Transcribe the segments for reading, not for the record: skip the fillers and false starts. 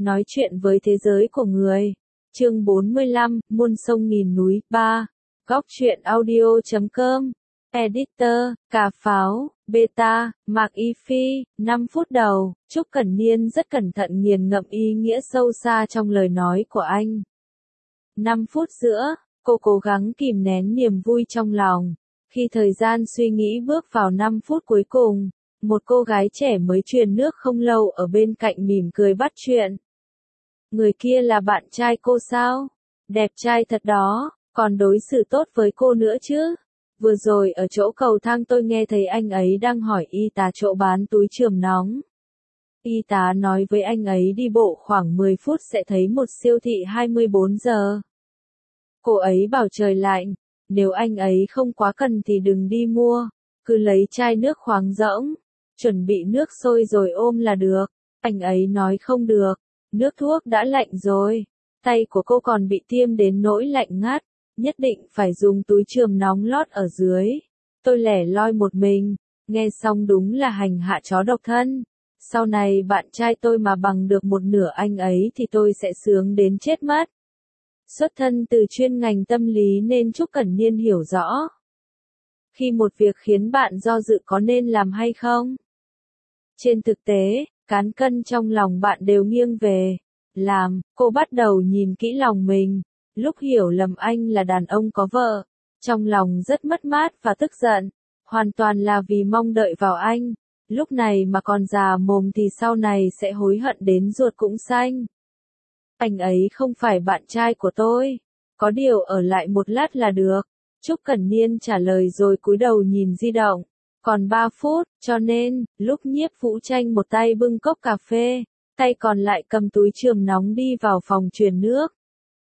nói chuyện với thế giới của người. Chương 45, muôn sông nghìn núi, 3. Góc truyện audio.com. Editor, Cà Pháo, Beta, Mạc Y Phi, 5 phút đầu, Trúc Cẩn Niên rất cẩn thận nghiền ngẫm ý nghĩa sâu xa trong lời nói của anh. 5 phút giữa, cô cố gắng kìm nén niềm vui trong lòng. Khi thời gian suy nghĩ bước vào 5 phút cuối cùng, một cô gái trẻ mới truyền nước không lâu ở bên cạnh mỉm cười bắt chuyện. Người kia là bạn trai cô sao? Đẹp trai thật đó, còn đối xử tốt với cô nữa chứ? Vừa rồi ở chỗ cầu thang tôi nghe thấy anh ấy đang hỏi y tá chỗ bán túi chườm nóng. Y tá nói với anh ấy đi bộ khoảng 10 phút sẽ thấy một siêu thị 24 giờ. Cô ấy bảo trời lạnh, nếu anh ấy không quá cần thì đừng đi mua, cứ lấy chai nước khoáng rỗng, chuẩn bị nước sôi rồi ôm là được. Anh ấy nói không được, nước thuốc đã lạnh rồi, tay của cô còn bị tiêm đến nỗi lạnh ngắt, nhất định phải dùng túi chườm nóng lót ở dưới. Tôi lẻ loi một mình, nghe xong đúng là hành hạ chó độc thân. Sau này bạn trai tôi mà bằng được một nửa anh ấy thì tôi sẽ sướng đến chết mất. Xuất thân từ chuyên ngành tâm lý nên Trúc Cẩn Niên hiểu rõ. Khi một việc khiến bạn do dự có nên làm hay không? Trên thực tế, cán cân trong lòng bạn đều nghiêng về làm. Cô bắt đầu nhìn kỹ lòng mình. Lúc hiểu lầm anh là đàn ông có vợ, trong lòng rất mất mát và tức giận. Hoàn toàn là vì mong đợi vào anh. Lúc này mà còn già mồm thì sau này sẽ hối hận đến ruột cũng xanh. Anh ấy không phải bạn trai của tôi. Có điều ở lại một lát là được. Trúc Cẩn Niên trả lời rồi cúi đầu nhìn di động. Còn 3 phút, cho nên, lúc Nhiếp Vũ Tranh một tay bưng cốc cà phê, tay còn lại cầm túi chườm nóng đi vào phòng truyền nước.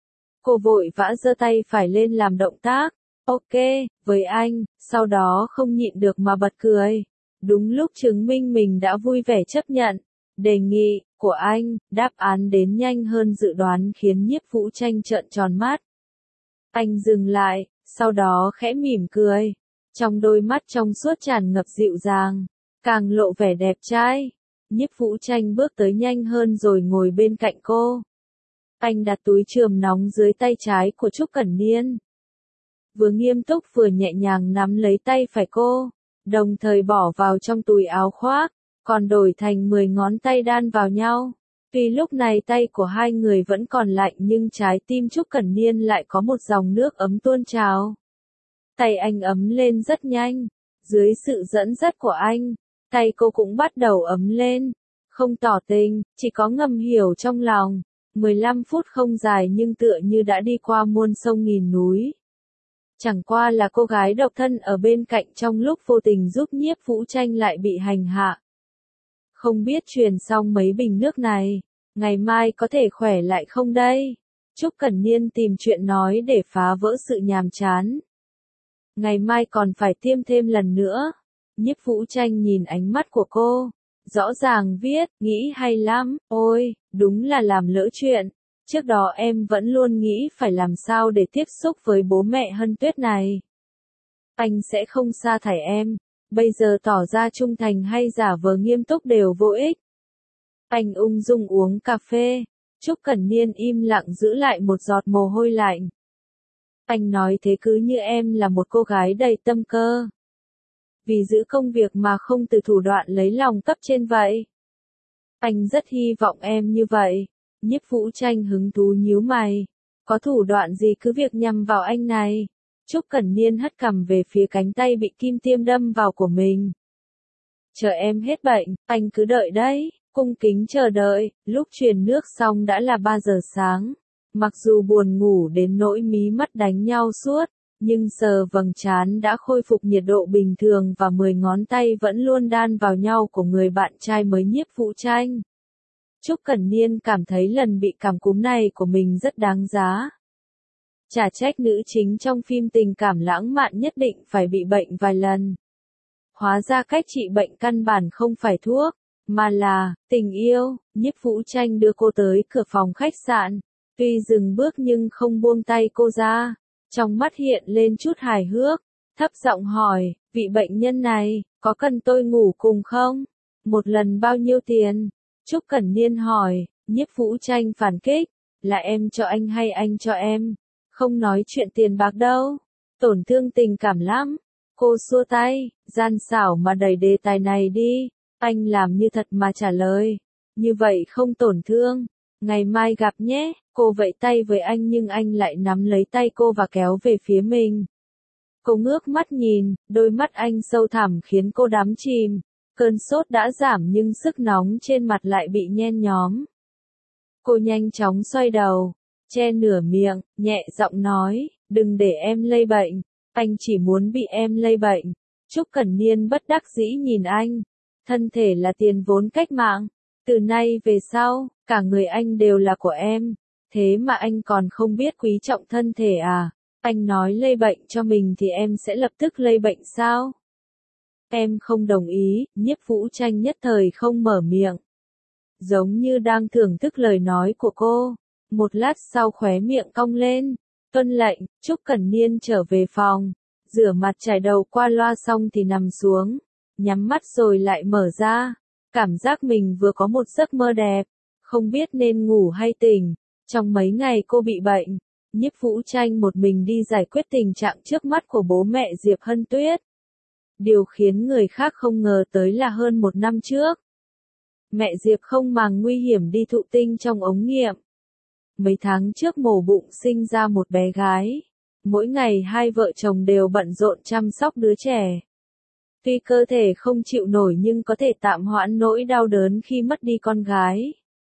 Cô vội vã giơ tay phải lên làm động tác, ok, với anh, sau đó không nhịn được mà bật cười. Đúng lúc chứng minh mình đã vui vẻ chấp nhận đề nghị của anh, đáp án đến nhanh hơn dự đoán khiến Nhiếp Vũ Tranh trợn tròn mắt. Anh dừng lại, sau đó khẽ mỉm cười. Trong đôi mắt trong suốt tràn ngập dịu dàng, càng lộ vẻ đẹp trai. Nhiếp Vũ Tranh bước tới nhanh hơn rồi ngồi bên cạnh cô. Anh đặt túi chườm nóng dưới tay trái của Trúc Cẩn Niên. Vừa nghiêm túc vừa nhẹ nhàng nắm lấy tay phải cô, đồng thời bỏ vào trong túi áo khoác, còn đổi thành 10 ngón tay đan vào nhau. Tuy lúc này tay của hai người vẫn còn lạnh nhưng trái tim Trúc Cẩn Niên lại có một dòng nước ấm tuôn trào. Tay anh ấm lên rất nhanh, dưới sự dẫn dắt của anh, tay cô cũng bắt đầu ấm lên, không tỏ tình, chỉ có ngầm hiểu trong lòng. 15 phút không dài nhưng tựa như đã đi qua muôn sông nghìn núi. Chẳng qua là cô gái độc thân ở bên cạnh trong lúc vô tình giúp Nhiếp Vũ Tranh lại bị hành hạ. Không biết truyền xong mấy bình nước này, ngày mai có thể khỏe lại không đây? Trúc Cẩn Niên tìm chuyện nói để phá vỡ sự nhàm chán. Ngày mai còn phải tiêm thêm lần nữa. Nhiếp Vũ Tranh nhìn ánh mắt của cô. Rõ ràng viết, nghĩ hay lắm, ôi, đúng là làm lỡ chuyện. Trước đó em vẫn luôn nghĩ phải làm sao để tiếp xúc với bố mẹ Hân Tuyết này. Anh sẽ không sa thải em, bây giờ tỏ ra trung thành hay giả vờ nghiêm túc đều vô ích. Anh ung dung uống cà phê, Trúc Cẩn Niên im lặng giữ lại một giọt mồ hôi lạnh. Anh nói thế cứ như em là một cô gái đầy tâm cơ. Vì giữ công việc mà không từ thủ đoạn lấy lòng cấp trên vậy. Anh rất hy vọng em như vậy. Nhiếp Vũ Tranh hứng thú nhíu mày. Có thủ đoạn gì cứ việc nhằm vào anh này. Trúc Cẩn Niên hất cằm về phía cánh tay bị kim tiêm đâm vào của mình. Chờ em hết bệnh, anh cứ đợi đấy. Cung kính chờ đợi, lúc truyền nước xong đã là 3 giờ sáng. Mặc dù buồn ngủ đến nỗi mí mắt đánh nhau suốt, nhưng sờ vầng trán đã khôi phục nhiệt độ bình thường và 10 ngón tay vẫn luôn đan vào nhau của người bạn trai mới Nhiếp Vũ Tranh. Trúc Cẩn Niên cảm thấy lần bị cảm cúm này của mình rất đáng giá. Chả trách nữ chính trong phim tình cảm lãng mạn nhất định phải bị bệnh vài lần. Hóa ra cách trị bệnh căn bản không phải thuốc, mà là tình yêu. Nhiếp Vũ Tranh đưa cô tới cửa phòng khách sạn. Tuy dừng bước nhưng không buông tay cô ra. Trong mắt hiện lên chút hài hước, thấp giọng hỏi, vị bệnh nhân này, có cần tôi ngủ cùng không? Một lần bao nhiêu tiền? Trúc Cẩn Niên hỏi, Nhiếp Vũ Tranh phản kích, là em cho anh hay anh cho em? Không nói chuyện tiền bạc đâu, tổn thương tình cảm lắm. Cô xua tay, gian xảo mà đẩy đề tài này đi, anh làm như thật mà trả lời. Như vậy không tổn thương, ngày mai gặp nhé. Cô vẫy tay với anh nhưng anh lại nắm lấy tay cô và kéo về phía mình. Cô ngước mắt nhìn, đôi mắt anh sâu thẳm khiến cô đắm chìm. Cơn sốt đã giảm nhưng sức nóng trên mặt lại bị nhen nhóm. Cô nhanh chóng xoay đầu, che nửa miệng, nhẹ giọng nói, đừng để em lây bệnh, anh chỉ muốn bị em lây bệnh. Trúc Cẩn Niên bất đắc dĩ nhìn anh, thân thể là tiền vốn cách mạng, từ nay về sau, cả người anh đều là của em, thế mà anh còn không biết quý trọng thân thể à? Anh nói lây bệnh cho mình thì em sẽ lập tức lây bệnh sao? Em không đồng ý. Nhiếp Vũ Tranh nhất thời không mở miệng, giống như đang thưởng thức lời nói của cô. Một lát sau khóe miệng cong lên, tuân lệnh. Trúc Cẩn Niên trở về phòng, rửa mặt chải đầu qua loa xong thì nằm xuống, nhắm mắt rồi lại mở ra. Cảm giác mình vừa có một giấc mơ đẹp, không biết nên ngủ hay tỉnh. Trong mấy ngày cô bị bệnh, Nhiếp Vũ Tranh một mình đi giải quyết tình trạng trước mắt của bố mẹ Diệp Hân Tuyết. Điều khiến người khác không ngờ tới là hơn một năm trước, mẹ Diệp không màng nguy hiểm đi thụ tinh trong ống nghiệm. Mấy tháng trước mổ bụng sinh ra một bé gái. Mỗi ngày hai vợ chồng đều bận rộn chăm sóc đứa trẻ. Tuy cơ thể không chịu nổi nhưng có thể tạm hoãn nỗi đau đớn khi mất đi con gái.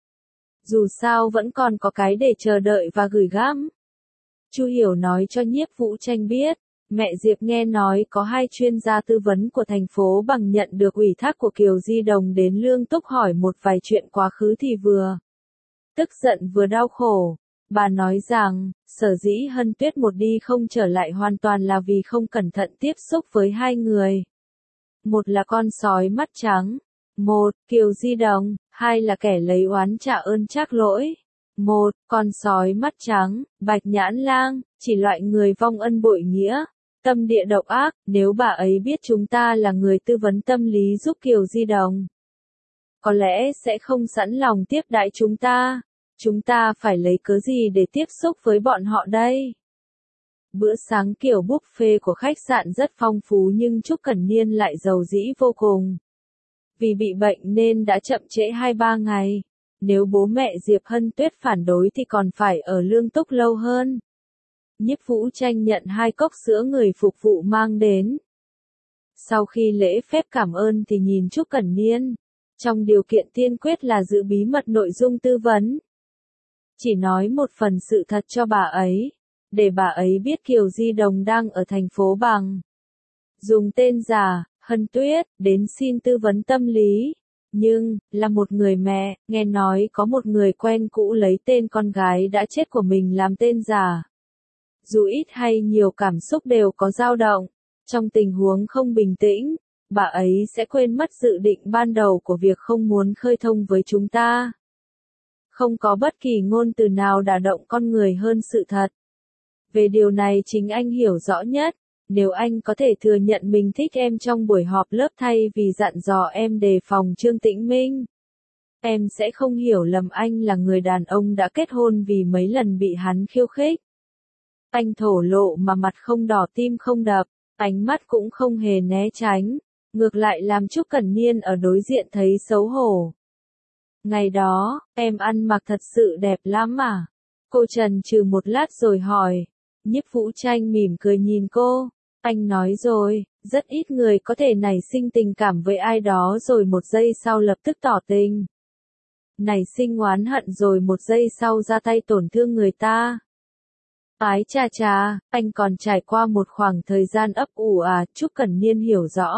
Dù sao vẫn còn có cái để chờ đợi và gửi gắm. Chu Hiểu nói cho Nhiếp Vũ Tranh biết, mẹ Diệp nghe nói có hai chuyên gia tư vấn của thành phố bằng nhận được ủy thác của Kiều Di Đồng đến Lương Túc hỏi một vài chuyện quá khứ thì vừa tức giận vừa đau khổ. Bà nói rằng, sở dĩ Hân Tuyết một đi không trở lại hoàn toàn là vì không cẩn thận tiếp xúc với hai người. Một là con sói mắt trắng, một, Kiều Di Đồng, hai là kẻ lấy oán trả ơn trác lỗi. Một, con sói mắt trắng, Bạch Nhãn Lang, chỉ loại người vong ân bội nghĩa, tâm địa độc ác. Nếu bà ấy biết chúng ta là người tư vấn tâm lý giúp Kiều Di Đồng, có lẽ sẽ không sẵn lòng tiếp đãi chúng ta. Chúng ta phải lấy cớ gì để tiếp xúc với bọn họ đây? Bữa sáng kiểu buffet của khách sạn rất phong phú nhưng Trúc Cẩn Niên lại giàu dĩ vô cùng. Vì bị bệnh nên đã chậm trễ 2-3 ngày. Nếu bố mẹ Diệp Hân Tuyết phản đối thì còn phải ở Lương Túc lâu hơn. Nhiếp Vũ Tranh nhận 2 cốc sữa người phục vụ mang đến. Sau khi lễ phép cảm ơn thì nhìn Trúc Cẩn Niên. Trong điều kiện tiên quyết là giữ bí mật nội dung tư vấn. Chỉ nói một phần sự thật cho bà ấy, để bà ấy biết Kiều Di Đồng đang ở thành phố Bằng. Dùng tên giả, Hân Tuyết, đến xin tư vấn tâm lý. Nhưng, là một người mẹ, nghe nói có một người quen cũ lấy tên con gái đã chết của mình làm tên giả. Dù ít hay nhiều cảm xúc đều có dao động. Trong tình huống không bình tĩnh, bà ấy sẽ quên mất dự định ban đầu của việc không muốn khơi thông với chúng ta. Không có bất kỳ ngôn từ nào đả động con người hơn sự thật. Về điều này chính anh hiểu rõ nhất. Nếu anh có thể thừa nhận mình thích em trong buổi họp lớp thay vì dặn dò em đề phòng Trương Tĩnh Minh, em sẽ không hiểu lầm anh là người đàn ông đã kết hôn vì mấy lần bị hắn khiêu khích. Anh thổ lộ mà mặt không đỏ tim không đập, ánh mắt cũng không hề né tránh, ngược lại làm Trúc Cẩn Niên ở đối diện thấy xấu hổ. Ngày đó, em ăn mặc thật sự đẹp lắm à? Cô chần chừ một lát rồi hỏi. Nhiếp Vũ Tranh mỉm cười nhìn cô. Anh nói rồi, rất ít người có thể nảy sinh tình cảm với ai đó rồi một giây sau lập tức tỏ tình. Nảy sinh oán hận rồi một giây sau ra tay tổn thương người ta. Ái chà chà, anh còn trải qua một khoảng thời gian ấp ủ à? Trúc Cẩn Niên hiểu rõ.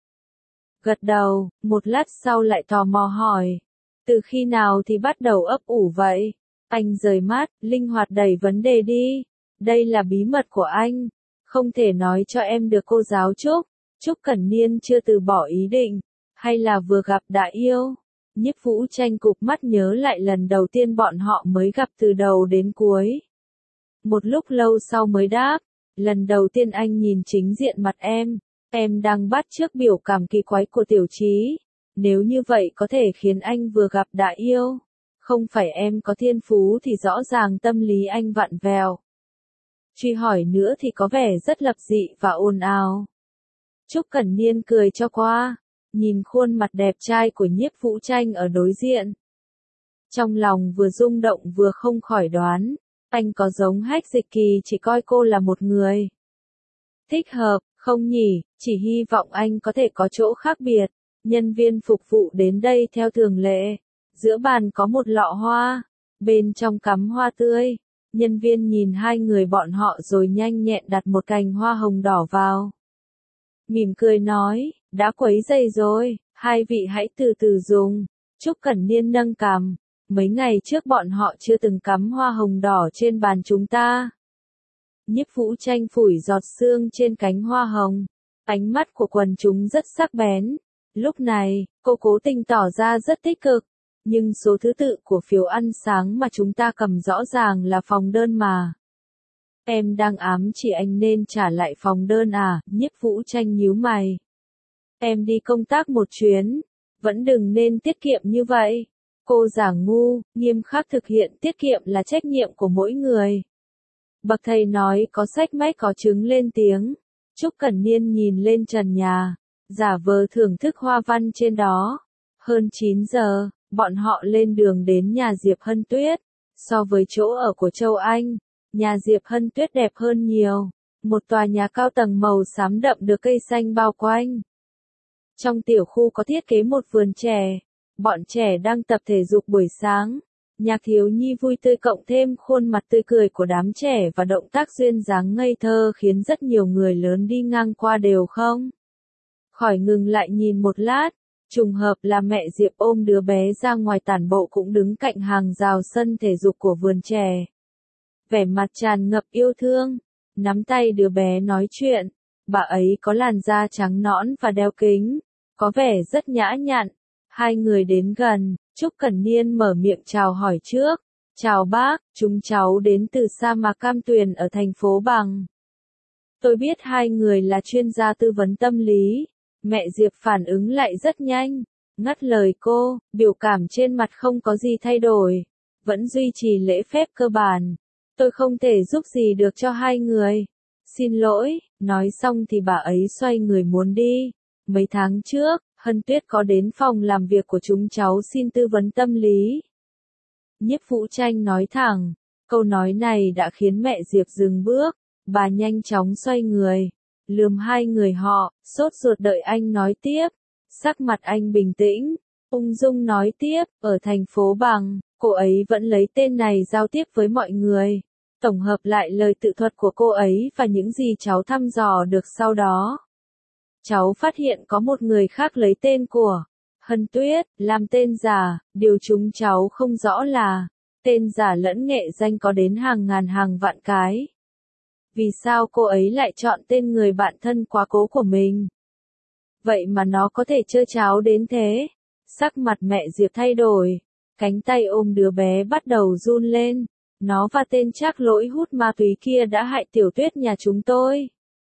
Gật đầu, một lát sau lại tò mò hỏi. Từ khi nào thì bắt đầu ấp ủ vậy? Anh rời mắt, linh hoạt đẩy vấn đề đi. Đây là bí mật của anh. Không thể nói cho em được cô giáo Trúc. Trúc Cẩn Niên chưa từ bỏ ý định. Hay là vừa gặp đã yêu? Nhiếp Vũ Tranh cụp mắt nhớ lại lần đầu tiên bọn họ mới gặp từ đầu đến cuối. Một lúc lâu sau mới đáp. Lần đầu tiên anh nhìn chính diện mặt em đang bắt chước biểu cảm kỳ quái của Tiểu Trí. Nếu như vậy có thể khiến anh vừa gặp đã yêu. Không phải em có thiên phú thì rõ ràng tâm lý anh vặn vẹo. Truy hỏi nữa thì có vẻ rất lập dị và ồn ào. Trúc Cẩn Niên cười cho qua, nhìn khuôn mặt đẹp trai của Nhiếp Vũ Tranh ở đối diện. Trong lòng vừa rung động vừa không khỏi đoán, anh có giống Hách Dịch Kỳ chỉ coi cô là một người thích hợp, không nhỉ, chỉ hy vọng anh có thể có chỗ khác biệt. Nhân viên phục vụ đến đây theo thường lệ. Giữa bàn có một lọ hoa, bên trong cắm hoa tươi. Nhân viên nhìn hai người bọn họ rồi nhanh nhẹn đặt một cành hoa hồng đỏ vào. Mỉm cười nói, đã quấy rầy rồi, hai vị hãy từ từ dùng. Trúc Cẩn Niên nâng cằm, mấy ngày trước bọn họ chưa từng cắm hoa hồng đỏ trên bàn chúng ta. Nhiếp Vũ Tranh phủi giọt sương trên cánh hoa hồng. Ánh mắt của quần chúng rất sắc bén. Lúc này, cô cố tình tỏ ra rất tích cực. Nhưng số thứ tự của phiếu ăn sáng mà chúng ta cầm rõ ràng là phòng đơn mà. Em đang ám chỉ anh nên trả lại phòng đơn à? Nhiếp Vũ Tranh nhíu mày. Em đi công tác một chuyến, vẫn đừng nên tiết kiệm như vậy. Cô giả ngu, nghiêm khắc thực hiện tiết kiệm là trách nhiệm của mỗi người. Bậc thầy nói có sách mách có chứng lên tiếng. Trúc Cẩn Niên nhìn lên trần nhà, giả vờ thưởng thức hoa văn trên đó. Hơn 9 giờ, bọn họ lên đường đến nhà Diệp Hân Tuyết. So với chỗ ở của Châu Anh, nhà Diệp Hân Tuyết đẹp hơn nhiều. Một tòa nhà cao tầng màu xám đậm được cây xanh bao quanh. Trong tiểu khu có thiết kế một vườn trẻ. Bọn trẻ đang tập thể dục buổi sáng. Nhạc thiếu nhi vui tươi cộng thêm khuôn mặt tươi cười của đám trẻ và động tác duyên dáng ngây thơ khiến rất nhiều người lớn đi ngang qua đều không khỏi ngừng lại nhìn một lát. Trùng hợp là mẹ Diệp ôm đứa bé ra ngoài tản bộ cũng đứng cạnh hàng rào sân thể dục của vườn trẻ. Vẻ mặt tràn ngập yêu thương, nắm tay đứa bé nói chuyện. Bà ấy có làn da trắng nõn và đeo kính, có vẻ rất nhã nhặn. Hai người đến gần, Trúc Cẩn Niên mở miệng chào hỏi trước. Chào bác, chúng cháu đến từ sa mạc Cam Tuyền ở thành phố Bằng. Tôi biết hai người là chuyên gia tư vấn tâm lý. Mẹ Diệp phản ứng lại rất nhanh, ngắt lời cô, biểu cảm trên mặt không có gì thay đổi, vẫn duy trì lễ phép cơ bản. Tôi không thể giúp gì được cho hai người. Xin lỗi, nói xong thì bà ấy xoay người muốn đi. Mấy tháng trước, Hân Tuyết có đến phòng làm việc của chúng cháu xin tư vấn tâm lý. Nhiếp Vũ Tranh nói thẳng, câu nói này đã khiến mẹ Diệp dừng bước, bà nhanh chóng xoay người, lườm hai người họ, sốt ruột đợi anh nói tiếp. Sắc mặt anh bình tĩnh, ung dung nói tiếp, ở thành phố Bằng, cô ấy vẫn lấy tên này giao tiếp với mọi người. Tổng hợp lại lời tự thuật của cô ấy và những gì cháu thăm dò được sau đó. Cháu phát hiện có một người khác lấy tên của Hân Tuyết, làm tên giả, điều chúng cháu không rõ là, tên giả lẫn nghệ danh có đến hàng ngàn hàng vạn cái. Vì sao cô ấy lại chọn tên người bạn thân quá cố của mình? Vậy mà nó có thể trơ tráo đến thế. Sắc mặt mẹ Diệp thay đổi, cánh tay ôm đứa bé bắt đầu run lên. Nó và tên trác lỗi hút ma túy kia đã hại Tiểu Tuyết nhà chúng tôi.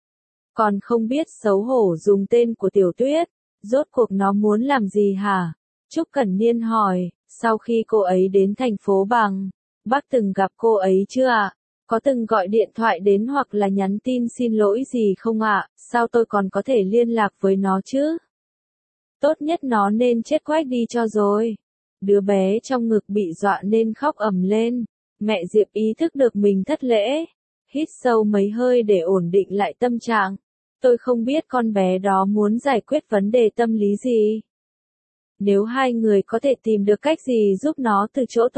Còn không biết xấu hổ dùng tên của Tiểu Tuyết, rốt cuộc nó muốn làm gì hả? Trúc Cẩn Niên hỏi, sau khi cô ấy đến thành phố Bằng, bác từng gặp cô ấy chưa ạ? Có từng gọi điện thoại đến hoặc là nhắn tin xin lỗi gì không ạ? Sao tôi còn có thể liên lạc với nó chứ? Tốt nhất nó nên chết quách đi cho rồi. Đứa bé trong ngực bị dọa nên khóc ầm lên. Mẹ Diệp ý thức được mình thất lễ. Hít sâu mấy hơi để ổn định lại tâm trạng. Tôi không biết con bé đó muốn giải quyết vấn đề tâm lý gì. Nếu hai người có thể tìm được cách gì giúp nó từ chỗ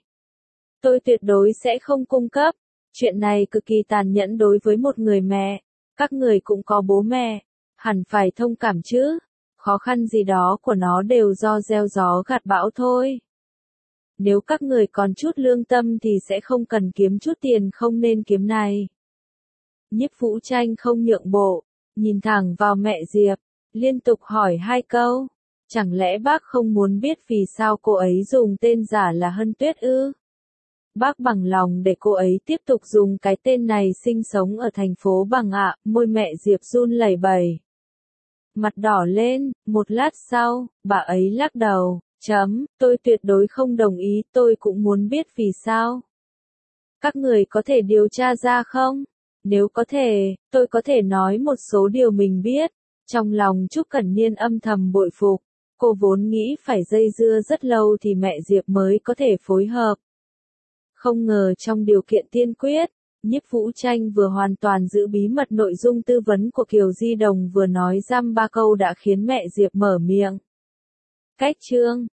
tôi tuyệt đối sẽ không cung cấp. Chuyện này cực kỳ tàn nhẫn đối với một người mẹ. Các người cũng có bố mẹ, hẳn phải thông cảm chứ. Khó khăn gì đó của nó đều do gieo gió gặt bão thôi. Nếu các người còn chút lương tâm thì sẽ không cần kiếm chút tiền không nên kiếm này. Nhiếp Vũ Tranh không nhượng bộ, nhìn thẳng vào mẹ Diệp, liên tục hỏi hai câu. Chẳng lẽ bác không muốn biết vì sao cô ấy dùng tên giả là Hân Tuyết ư? Bác bằng lòng để cô ấy tiếp tục dùng cái tên này sinh sống ở thành phố Bằng ạ, môi mẹ Diệp run lẩy bẩy. Mặt đỏ lên, một lát sau, bà ấy lắc đầu, Tôi tuyệt đối không đồng ý, tôi cũng muốn biết vì sao. Các người có thể điều tra ra không? Nếu có thể, tôi có thể nói một số điều mình biết. Trong lòng Trúc Cẩn Niên âm thầm bội phục. Cô vốn nghĩ phải dây dưa rất lâu thì mẹ Diệp mới có thể phối hợp. Không ngờ trong điều kiện tiên quyết, Nhiếp Vũ Tranh vừa hoàn toàn giữ bí mật nội dung tư vấn của Kiều Di Đồng vừa nói dăm ba câu đã khiến mẹ Diệp mở miệng. Cách chương